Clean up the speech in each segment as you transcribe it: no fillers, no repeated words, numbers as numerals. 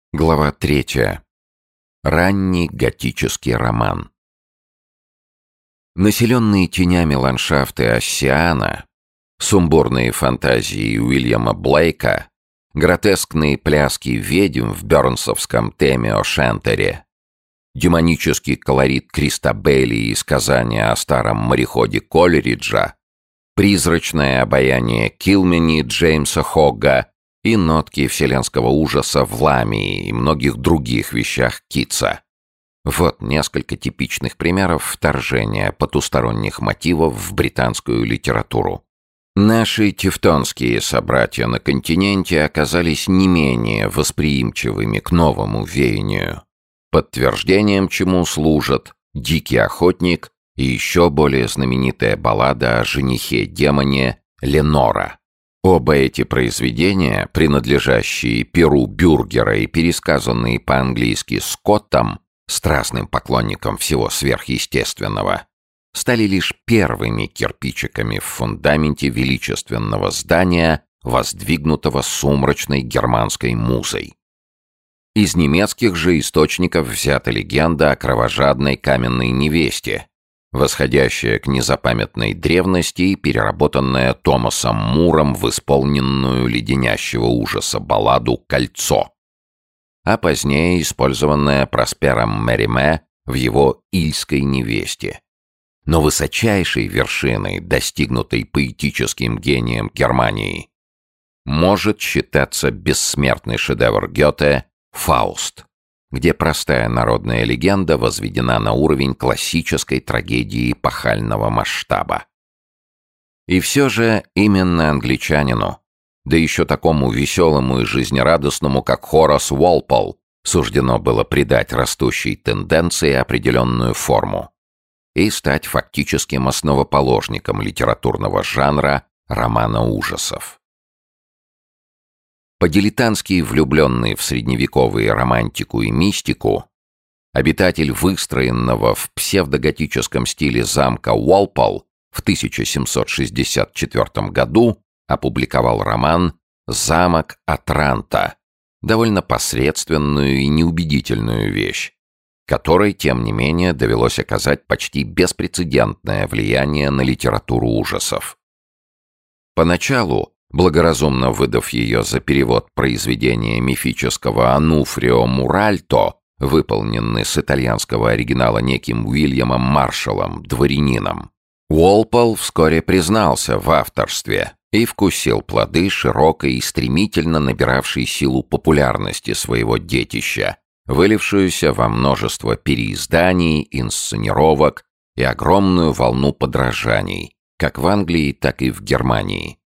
Глава 3. Ранний готический роман. Населенные тенями ландшафты Оссиана, сумбурные фантазии Уильяма Блейка, гротескные пляски ведьм в бёрнсовском теме о Шентере, демонический колорит Кристабелли и сказания о старом мореходе Колериджа, призрачное обаяние Килмени Джеймса Хогга и нотки вселенского ужаса в Ламии и многих других вещах Китса. Вот несколько типичных примеров вторжения потусторонних мотивов в британскую литературу. Наши тевтонские собратья на континенте оказались не менее восприимчивыми к новому веянию, подтверждением чему служат «Дикий охотник» и еще более знаменитая баллада о женихе-демоне Ленора. Оба эти произведения, принадлежащие перу Бюргера и пересказанные по-английски Скоттом, страстным поклонником всего сверхъестественного, стали лишь первыми кирпичиками в фундаменте величественного здания, воздвигнутого сумрачной германской музой. Из немецких же источников взята легенда о кровожадной каменной невесте, восходящая к незапамятной древности и переработанная Томасом Муром в исполненную леденящего ужаса балладу «Кольцо», а позднее использованная Проспером Мериме в его «Ильской невесте». Но высочайшей вершиной, достигнутой поэтическим гением Германии, может считаться бессмертный шедевр Гёте «Фауст», где простая народная легенда возведена на уровень классической трагедии эпохального масштаба. И все же именно англичанину, да еще такому веселому и жизнерадостному, как Хорас Уолпол, суждено было придать растущей тенденции определенную форму и стать фактическим основоположником литературного жанра романа ужасов. По-дилетантски влюбленный в средневековые романтику и мистику, обитатель выстроенного в псевдоготическом стиле замка Уолпол в 1764 году опубликовал роман «Замок Атранта», довольно посредственную и неубедительную вещь, которой, тем не менее, довелось оказать почти беспрецедентное влияние на литературу ужасов. Поначалу, благоразумно выдав ее за перевод произведения мифического Ануфрио Муральто, выполненный с итальянского оригинала неким Уильямом Маршаллом, дворянином, Уолпол вскоре признался в авторстве и вкусил плоды широкой и стремительно набиравшей силу популярности своего детища, вылившуюся во множество переизданий, инсценировок и огромную волну подражаний, как в Англии, так и в Германии.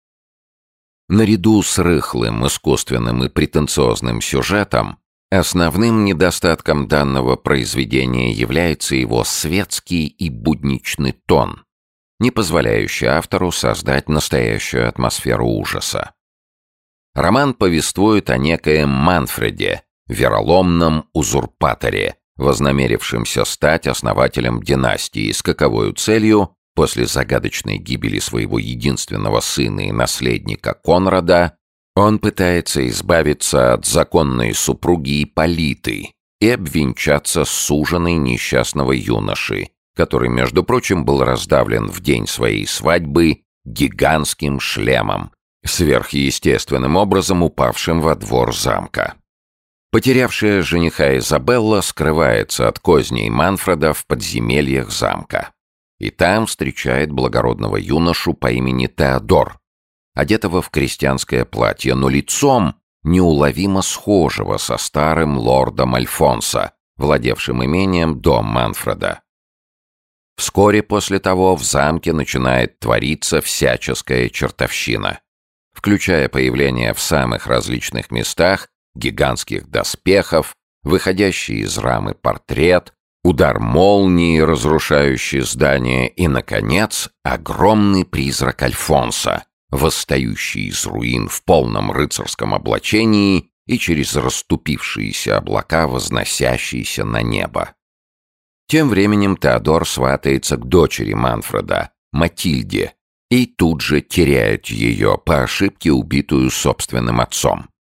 Наряду с рыхлым, искусственным и претенциозным сюжетом, основным недостатком данного произведения является его светский и будничный тон, не позволяющий автору создать настоящую атмосферу ужаса. Роман повествует о некоем Манфреде, вероломном узурпаторе, вознамерившемся стать основателем династии с каковою целью после загадочной гибели своего единственного сына и наследника Конрада он пытается избавиться от законной супруги Ипполиты и обвенчаться с суженой несчастного юноши, который, между прочим, был раздавлен в день своей свадьбы гигантским шлемом, сверхъестественным образом упавшим во двор замка. Потерявшая жениха Изабелла скрывается от козней Манфреда в подземельях замка. И там встречает благородного юношу по имени Теодор, одетого в крестьянское платье, но лицом неуловимо схожего со старым лордом Альфонсо, владевшим имением до Манфреда. Вскоре после того в замке начинает твориться всяческая чертовщина, включая появление в самых различных местах гигантских доспехов, выходящий из рамы портрет, удар молнии, разрушающий здание, и, наконец, огромный призрак Альфонсо, восстающий из руин в полном рыцарском облачении и через расступившиеся облака, возносящиеся на небо. Тем временем Теодор сватается к дочери Манфреда, Матильде, и тут же теряет ее, по ошибке убитую собственным отцом.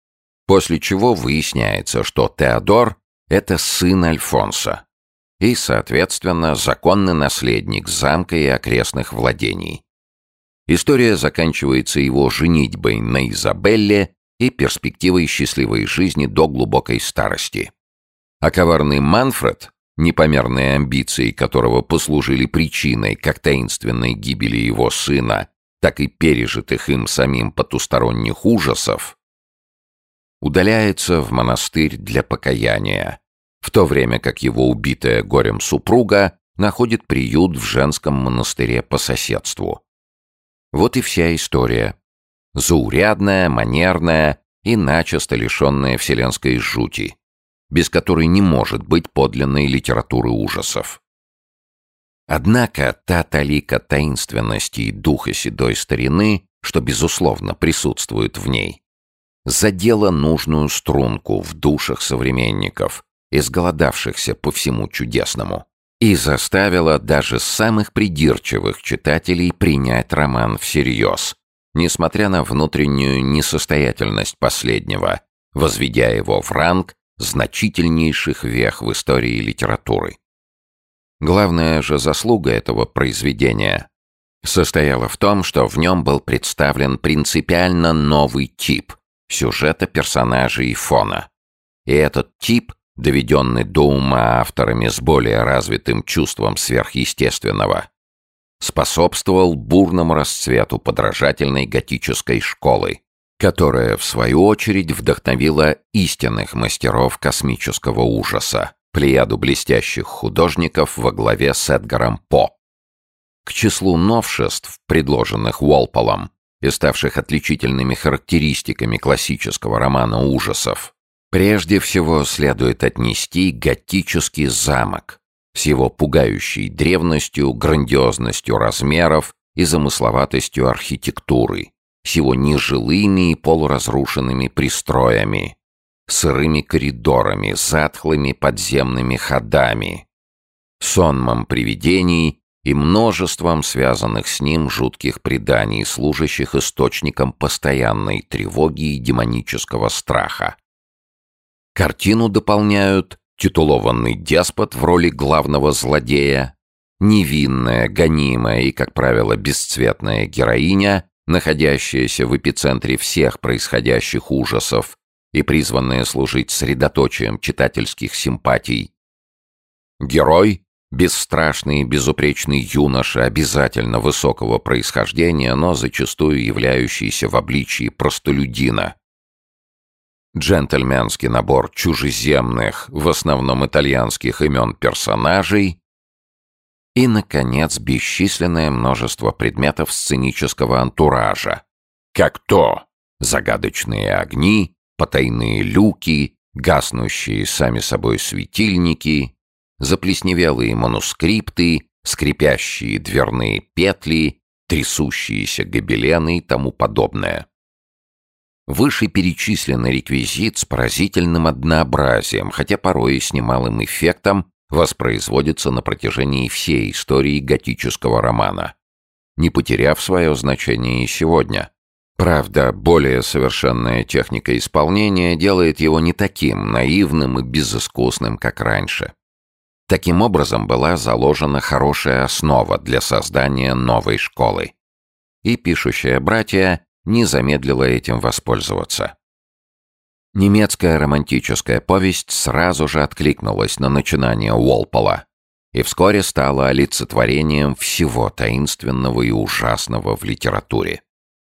после чего выясняется, что Теодор — это сын Альфонса и, соответственно, законный наследник замка и окрестных владений. История заканчивается его женитьбой на Изабелле и перспективой счастливой жизни до глубокой старости. А коварный Манфред, непомерные амбиции которого послужили причиной как таинственной гибели его сына, так и пережитых им самим потусторонних ужасов, удаляется в монастырь для покаяния, в то время как его убитая горем супруга находит приют в женском монастыре по соседству. Вот и вся история. Заурядная, манерная и начисто лишенная вселенской жути, без которой не может быть подлинной литературы ужасов. Однако та талика таинственности и духа седой старины, что, безусловно, присутствует в ней, задела нужную струнку в душах современников, изголодавшихся по всему чудесному, и заставила даже самых придирчивых читателей принять роман всерьез, несмотря на внутреннюю несостоятельность последнего, возведя его в ранг значительнейших вех в истории литературы. Главная же заслуга этого произведения состояла в том, что в нем был представлен принципиально новый тип сюжета, персонажей и фона. И этот тип, доведенный до ума авторами с более развитым чувством сверхъестественного, способствовал бурному расцвету подражательной готической школы, которая, в свою очередь, вдохновила истинных мастеров космического ужаса, плеяду блестящих художников во главе с Эдгаром По. К числу новшеств, предложенных Уолполом и ставших отличительными характеристиками классического романа ужасов, прежде всего следует отнести готический замок с его пугающей древностью, грандиозностью размеров и замысловатостью архитектуры, с его нежилыми и полуразрушенными пристроями, сырыми коридорами, затхлыми подземными ходами, сонмом привидений и множеством связанных с ним жутких преданий, служащих источником постоянной тревоги и демонического страха. Картину дополняют титулованный деспот в роли главного злодея, невинная, гонимая и, как правило, бесцветная героиня, находящаяся в эпицентре всех происходящих ужасов и призванная служить средоточием читательских симпатий. Герой — бесстрашный и безупречный юноша, обязательно высокого происхождения, но зачастую являющийся в обличии простолюдина. Джентльменский набор чужеземных, в основном итальянских имен персонажей и, наконец, бесчисленное множество предметов сценического антуража, как то загадочные огни, потайные люки, гаснущие сами собой светильники, заплесневелые манускрипты, скрипящие дверные петли, трясущиеся гобелены и тому подобное. Вышеперечисленный реквизит с поразительным однообразием, хотя порой и с немалым эффектом, воспроизводится на протяжении всей истории готического романа, не потеряв свое значение и сегодня. Правда, более совершенная техника исполнения делает его не таким наивным и безыскусным, как раньше. Таким образом была заложена хорошая основа для создания новой школы. И пишущее братья не замедлило этим воспользоваться. Немецкая романтическая повесть сразу же откликнулась на начинание Уолпола и вскоре стала олицетворением всего таинственного и ужасного в литературе.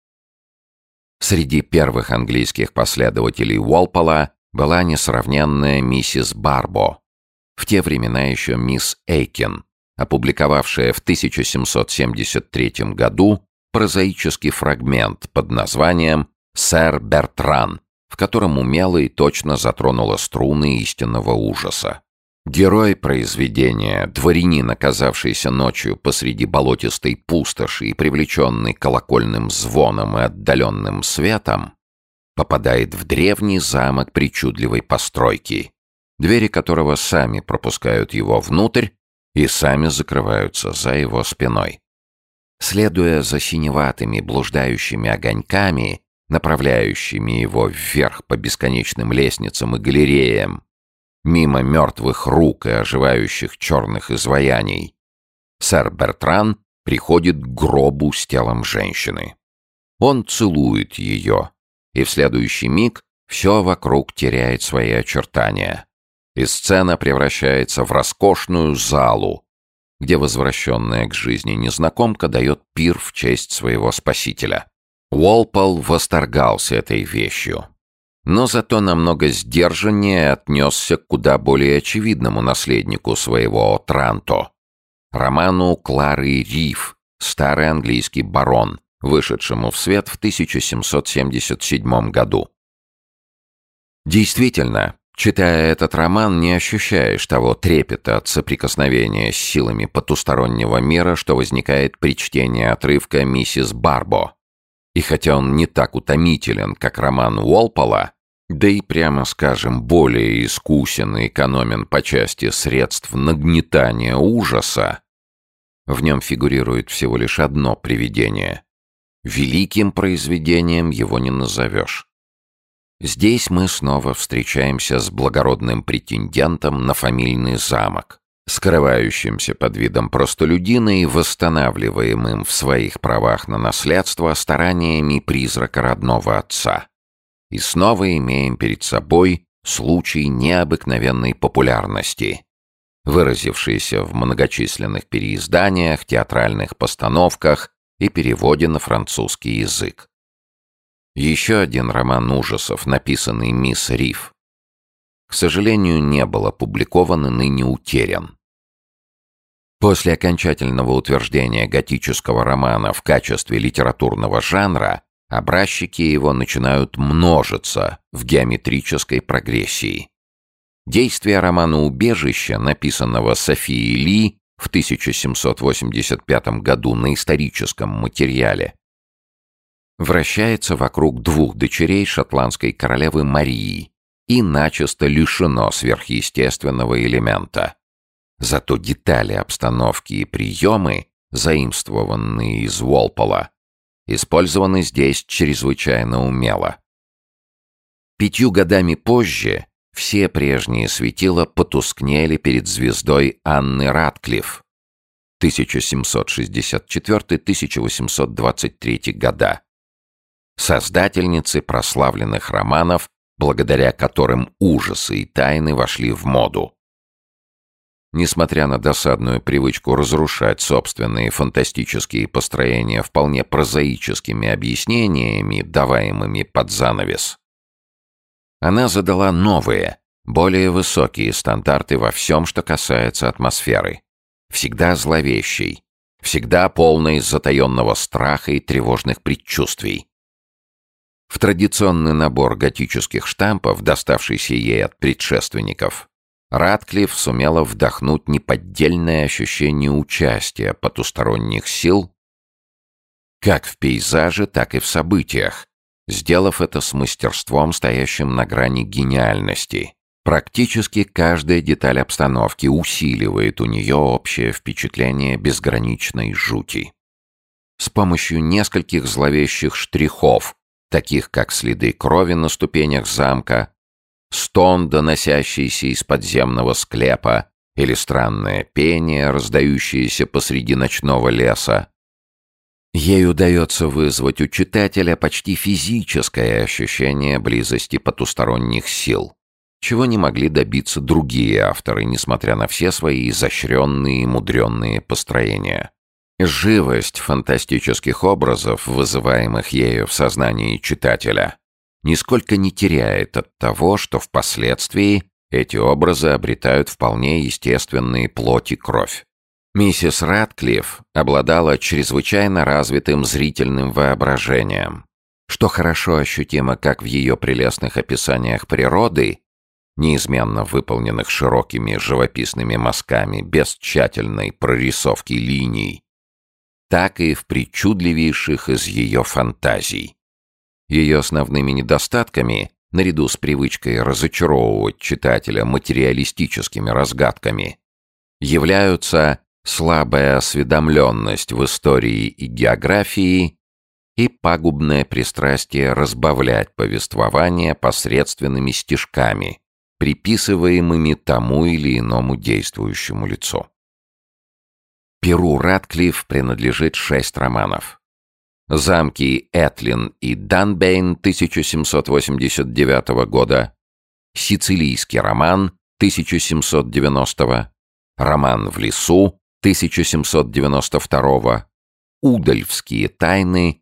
Среди первых английских последователей Уолпола была несравненная миссис Барбо, в те времена еще мисс Эйкин, опубликовавшая в 1773 году прозаический фрагмент под названием «Сэр Бертран», в котором умело и точно затронула струны истинного ужаса. Герой произведения, дворянин, оказавшийся ночью посреди болотистой пустоши и привлеченный колокольным звоном и отдаленным светом, попадает в древний замок причудливой постройки, двери которого сами пропускают его внутрь и сами закрываются за его спиной. Следуя за синеватыми блуждающими огоньками, направляющими его вверх по бесконечным лестницам и галереям, мимо мертвых рук и оживающих черных изваяний, сэр Бертран приходит к гробу с телом женщины. Он целует ее, и в следующий миг все вокруг теряет свои очертания, и сцена превращается в роскошную залу, где возвращенная к жизни незнакомка дает пир в честь своего спасителя. Уолпол восторгался этой вещью, но зато намного сдержаннее отнесся к куда более очевидному наследнику своего Отранто, роману Клары Риф «Старый английский барон», вышедшему в свет в 1777 году. Действительно, читая этот роман, не ощущаешь того трепета от соприкосновения с силами потустороннего мира, что возникает при чтении отрывка «Миссис Барбо». И хотя он не так утомителен, как роман Уолпола, да и, прямо скажем, более искусен и экономен по части средств нагнетания ужаса, в нем фигурирует всего лишь одно привидение. Великим произведением его не назовешь. Здесь мы снова встречаемся с благородным претендентом на фамильный замок, скрывающимся под видом простолюдина и восстанавливаемым в своих правах на наследство стараниями призрака родного отца. И снова имеем перед собой случай необыкновенной популярности, выразившийся в многочисленных переизданиях, театральных постановках и переводе на французский язык. Еще один роман ужасов, написанный мисс Риф, к сожалению, не был опубликован и ныне утерян. После окончательного утверждения готического романа в качестве литературного жанра, образчики его начинают множиться в геометрической прогрессии. Действие романа «Убежище», написанного Софией Ли в 1785 году на историческом материале, вращается вокруг двух дочерей шотландской королевы Марии и начисто лишено сверхъестественного элемента. Зато детали обстановки и приемы, заимствованные из Уолпола, использованы здесь чрезвычайно умело. 5 годами позже все прежние светила потускнели перед звездой Анны Ратклифф 1764-1823 года, создательницы прославленных романов, благодаря которым ужасы и тайны вошли в моду. Несмотря на досадную привычку разрушать собственные фантастические построения вполне прозаическими объяснениями, даваемыми под занавес, она задала новые, более высокие стандарты во всем, что касается атмосферы, всегда зловещей, всегда полной затаенного страха и тревожных предчувствий. В традиционный набор готических штампов, доставшийся ей от предшественников, Ратклифф сумела вдохнуть неподдельное ощущение участия потусторонних сил как в пейзаже, так и в событиях, сделав это с мастерством, стоящим на грани гениальности. Практически каждая деталь обстановки усиливает у нее общее впечатление безграничной жути. С помощью нескольких зловещих штрихов, таких как следы крови на ступенях замка, стон, доносящийся из подземного склепа, или странное пение, раздающееся посреди ночного леса, ей удается вызвать у читателя почти физическое ощущение близости потусторонних сил, чего не могли добиться другие авторы, несмотря на все свои изощренные и мудренные построения. Живость фантастических образов, вызываемых ею в сознании читателя, нисколько не теряет от того, что впоследствии эти образы обретают вполне естественные плоть и кровь. Миссис Ратклифф обладала чрезвычайно развитым зрительным воображением, что хорошо ощутимо как в ее прелестных описаниях природы, неизменно выполненных широкими живописными мазками без тщательной прорисовки линий, так и в причудливейших из ее фантазий. Ее основными недостатками, наряду с привычкой разочаровывать читателя материалистическими разгадками, являются слабая осведомленность в истории и географии и пагубное пристрастие разбавлять повествование посредственными стишками, приписываемыми тому или иному действующему лицу. Перу Ратклифф принадлежит 6 романов. «Замки Этлин и Данбейн» 1789 года, «Сицилийский роман» 1790, «Роман в лесу» 1792, «Удальфские тайны»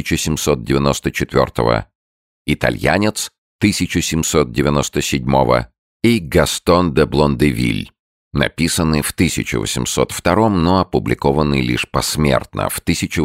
1794, «Итальянец» 1797 и «Гастон де Блондевиль», написанный в 1802, но опубликованный лишь посмертно в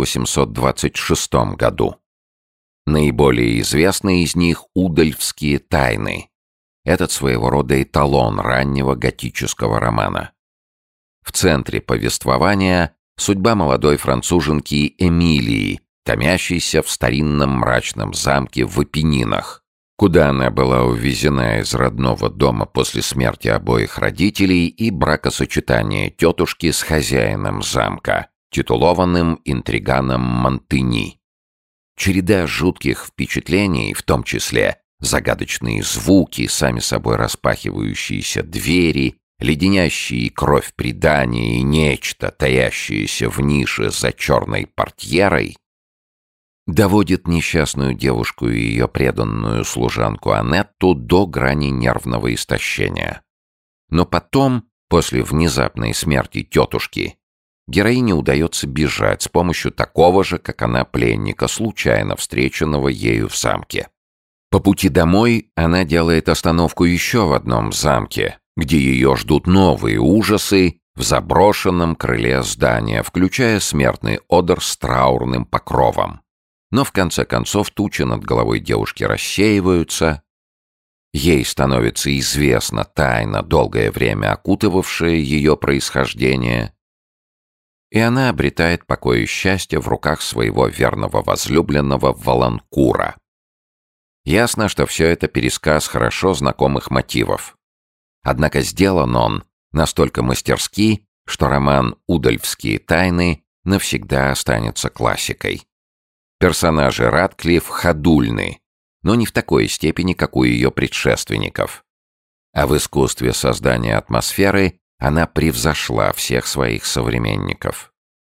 1826 году. Наиболее известные из них «Удальфские тайны». Этот своего рода эталон раннего готического романа. В центре повествования судьба молодой француженки Эмилии, томящейся в старинном мрачном замке в Апеннинах, куда она была увезена из родного дома после смерти обоих родителей и бракосочетания тетушки с хозяином замка, титулованным интриганом Монтени. Череда жутких впечатлений, в том числе загадочные звуки, сами собой распахивающиеся двери, леденящие кровь предания и нечто, таящееся в нише за черной портьерой, доводит несчастную девушку и ее преданную служанку Анетту до грани нервного истощения. Но потом, после внезапной смерти тетушки, героине удается бежать с помощью такого же, как она, пленника, случайно встреченного ею в замке. По пути домой она делает остановку еще в одном замке, где ее ждут новые ужасы в заброшенном крыле здания, включая смертный одр с траурным покровом. Но в конце концов тучи над головой девушки рассеиваются, ей становится известна тайна, долгое время окутывавшая ее происхождение, и она обретает покой и счастье в руках своего верного возлюбленного Валанкура. Ясно, что все это пересказ хорошо знакомых мотивов. Однако сделан он настолько мастерски, что роман «Удальфские тайны» навсегда останется классикой. Персонажи Ратклифф ходульны, но не в такой степени, как у ее предшественников. А в искусстве создания атмосферы она превзошла всех своих современников.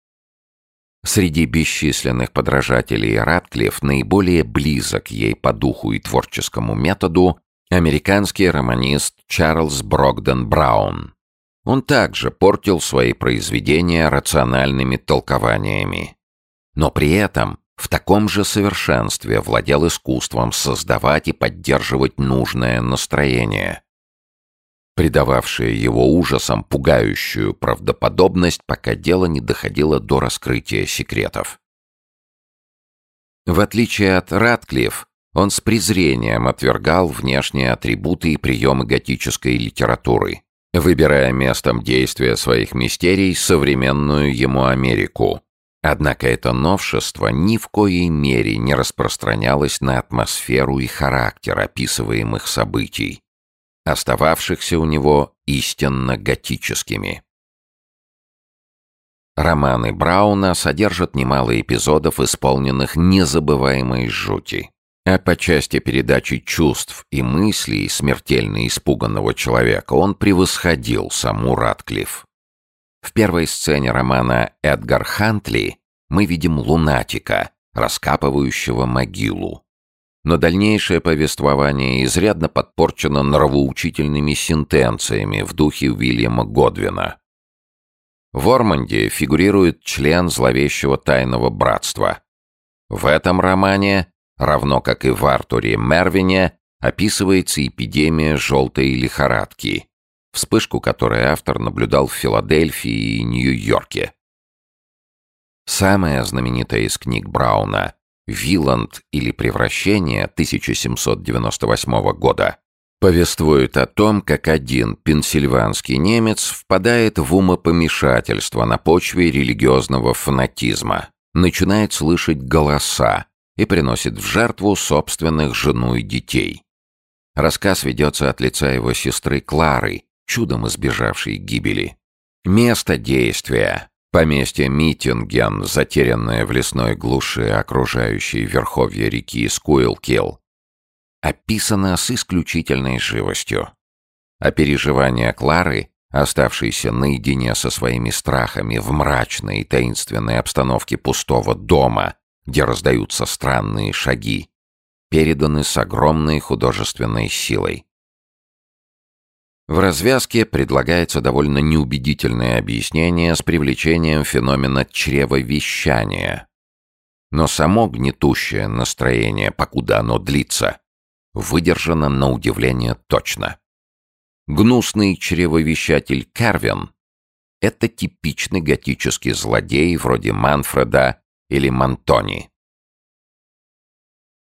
Среди бесчисленных подражателей Ратклифф наиболее близок ей по духу и творческому методу американский романист Чарльз Брогден Браун. Он также портил свои произведения рациональными толкованиями, но при этом в таком же совершенстве владел искусством создавать и поддерживать нужное настроение, придававшее его ужасам пугающую правдоподобность, пока дело не доходило до раскрытия секретов. В отличие от Ратклифф, он с презрением отвергал внешние атрибуты и приемы готической литературы, выбирая местом действия своих мистерий современную ему Америку. Однако это новшество ни в коей мере не распространялось на атмосферу и характер описываемых событий, остававшихся у него истинно готическими. Романы Брауна содержат немало эпизодов, исполненных незабываемой жути. А по части передачи чувств и мыслей смертельно испуганного человека он превосходил саму Ратклифф. В первой сцене романа «Эдгар Хантли» мы видим лунатика, раскапывающего могилу. Но дальнейшее повествование изрядно подпорчено нравоучительными сентенциями в духе Уильяма Годвина. В Орманде фигурирует член зловещего тайного братства. В этом романе, равно как и в Артуре Мервине, описывается эпидемия желтой лихорадки, вспышку которой автор наблюдал в Филадельфии и Нью-Йорке. Самая знаменитая из книг Брауна «Виланд или превращение» 1798 года повествует о том, как один пенсильванский немец впадает в умопомешательство на почве религиозного фанатизма, начинает слышать голоса и приносит в жертву собственных жену и детей. Рассказ ведется от лица его сестры Клары, чудом избежавшей гибели. Место действия Поместье Миттинген, затерянное в лесной глуши, окружающей верховья реки Скуилкилл, описано с исключительной живостью. А переживания Клары, оставшейся наедине со своими страхами в мрачной и таинственной обстановке пустого дома, где раздаются странные шаги, переданы с огромной художественной силой. В развязке предлагается довольно неубедительное объяснение с привлечением феномена чревовещания. Но само гнетущее настроение, покуда оно длится, выдержано на удивление точно. Гнусный чревовещатель Кервин — это типичный готический злодей вроде Манфреда или Мантони.